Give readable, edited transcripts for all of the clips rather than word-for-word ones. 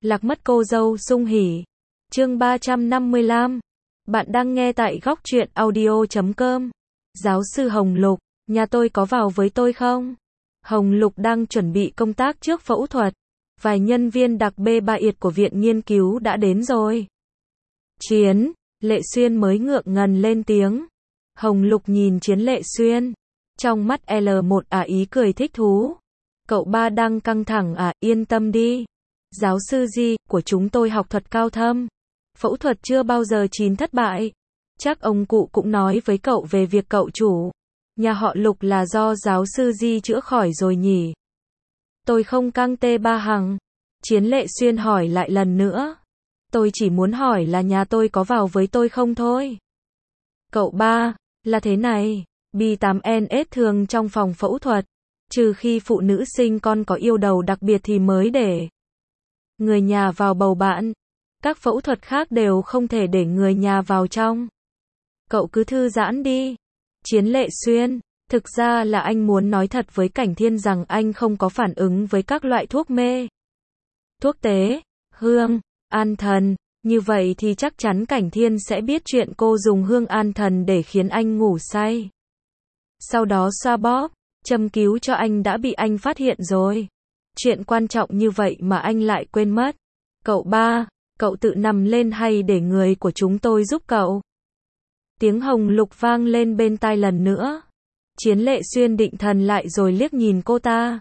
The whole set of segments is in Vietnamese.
Lạc mất cô dâu sung hỉ. Chương 355. Bạn đang nghe tại góc truyện audio.com. Giáo sư Hồng Lục, nhà tôi có vào với tôi không? Hồng Lục đang chuẩn bị công tác trước phẫu thuật. Vài nhân viên đặc B3 của viện nghiên cứu đã đến rồi. Chiến, Lệ Xuyên mới ngượng ngần lên tiếng. Hồng Lục nhìn Chiến Lệ Xuyên. Trong mắt L1 ý cười thích thú. Cậu ba đang căng thẳng yên tâm đi. Giáo sư Di, của chúng tôi học thuật cao thâm. Phẫu thuật chưa bao giờ chín thất bại. Chắc ông cụ cũng nói với cậu về việc cậu chủ nhà họ Lục là do giáo sư Di chữa khỏi rồi nhỉ? Tôi không căng T3 hằng. Chiến Lệ Xuyên hỏi lại lần nữa. Tôi chỉ muốn hỏi là nhà tôi có vào với tôi không thôi. Cậu ba, là thế này. B8NS thường trong phòng phẫu thuật. Trừ khi phụ nữ sinh con có yêu đầu đặc biệt thì mới để người nhà vào bầu bạn. Các phẫu thuật khác đều không thể để người nhà vào trong. Cậu cứ thư giãn đi. Chiến Lệ Xuyên, thực ra là anh muốn nói thật với Cảnh Thiên rằng anh không có phản ứng với các loại thuốc mê. Thuốc tế, hương, an thần, như vậy thì chắc chắn Cảnh Thiên sẽ biết chuyện cô dùng hương an thần để khiến anh ngủ say. Sau đó xoa bóp, châm cứu cho anh đã bị anh phát hiện rồi. Chuyện quan trọng như vậy mà anh lại quên mất. Cậu ba, cậu tự nằm lên hay để người của chúng tôi giúp cậu? Tiếng Hồng Lục vang lên bên tai lần nữa. Chiến Lệ Xuyên định thần lại rồi liếc nhìn cô ta.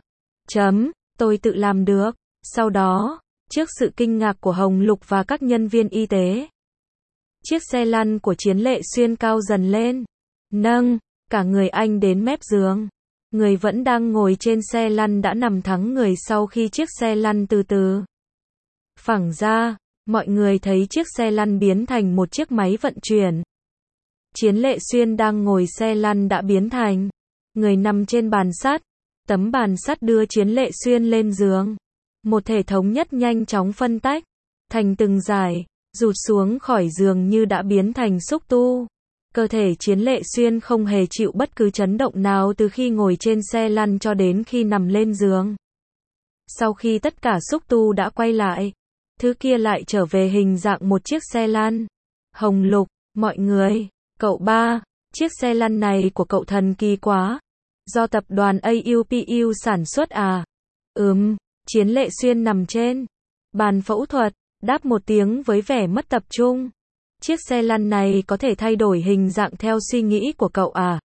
Tôi tự làm được. Sau đó, trước sự kinh ngạc của Hồng Lục và các nhân viên y tế, chiếc xe lăn của Chiến Lệ Xuyên cao dần lên. Nâng cả người anh đến mép giường. Người vẫn đang ngồi trên xe lăn đã nằm thẳng người sau khi chiếc xe lăn từ từ phẳng ra. Mọi người thấy chiếc xe lăn biến thành một chiếc máy vận chuyển. Chiến Lệ Xuyên đang ngồi xe lăn đã biến thành người nằm trên bàn sắt. Tấm bàn sắt đưa Chiến Lệ Xuyên lên giường. Một thể thống nhất nhanh chóng phân tách thành từng dải, rụt xuống khỏi giường như đã biến thành xúc tu. Cơ thể Chiến Lệ Xuyên không hề chịu bất cứ chấn động nào từ khi ngồi trên xe lăn cho đến khi nằm lên giường. Sau khi tất cả xúc tu đã quay lại, thứ kia lại trở về hình dạng một chiếc xe lăn. Hồng Lục, mọi người, cậu ba, chiếc xe lăn này của cậu thần kỳ quá. Do tập đoàn AUPU sản xuất à? Chiến Lệ Xuyên nằm trên bàn phẫu thuật, đáp một tiếng với vẻ mất tập trung. Chiếc xe lăn này có thể thay đổi hình dạng theo suy nghĩ của cậu à?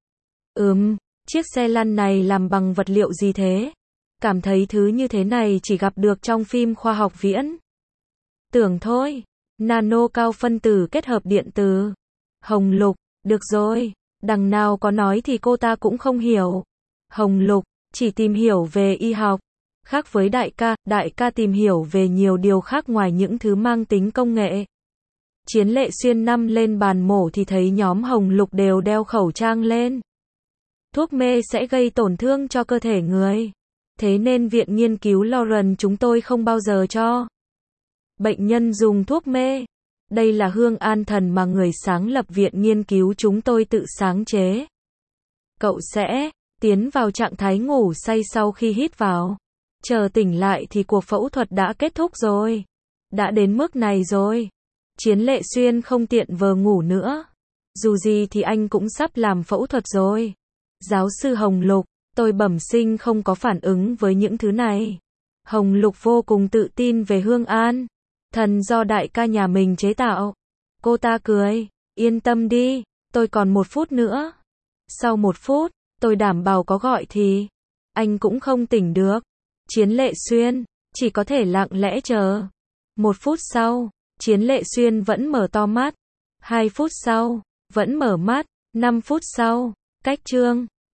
Chiếc xe lăn này làm bằng vật liệu gì thế? Cảm thấy thứ như thế này chỉ gặp được trong phim khoa học viễn tưởng thôi. Nano cao phân tử kết hợp điện từ. Hồng Lục, được rồi, đằng nào có nói thì cô ta cũng không hiểu. Hồng Lục, chỉ tìm hiểu về y học. Khác với đại ca tìm hiểu về nhiều điều khác ngoài những thứ mang tính công nghệ. Chiến Lệ Xuyên nằm lên bàn mổ thì thấy nhóm Hồng Lục đều đeo khẩu trang lên. Thuốc mê sẽ gây tổn thương cho cơ thể người. Thế nên viện nghiên cứu Lauren chúng tôi không bao giờ cho bệnh nhân dùng thuốc mê. Đây là hương an thần mà người sáng lập viện nghiên cứu chúng tôi tự sáng chế. Cậu sẽ tiến vào trạng thái ngủ say sau khi hít vào. Chờ tỉnh lại thì cuộc phẫu thuật đã kết thúc rồi. Đã đến mức này rồi. Chiến Lệ Xuyên không tiện vờ ngủ nữa. Dù gì thì anh cũng sắp làm phẫu thuật rồi. Giáo sư Hồng Lục, tôi bẩm sinh không có phản ứng với những thứ này. Hồng Lục vô cùng tự tin về hương an thần do đại ca nhà mình chế tạo. Cô ta cười. Yên tâm đi, tôi còn 1 phút nữa. Sau 1 phút, tôi đảm bảo có gọi thì anh cũng không tỉnh được. Chiến Lệ Xuyên chỉ có thể lặng lẽ chờ. 1 phút sau, Chiến Lệ Xuyên vẫn mở to mắt. 2 phút sau, vẫn mở mắt. 5 phút sau, cách chương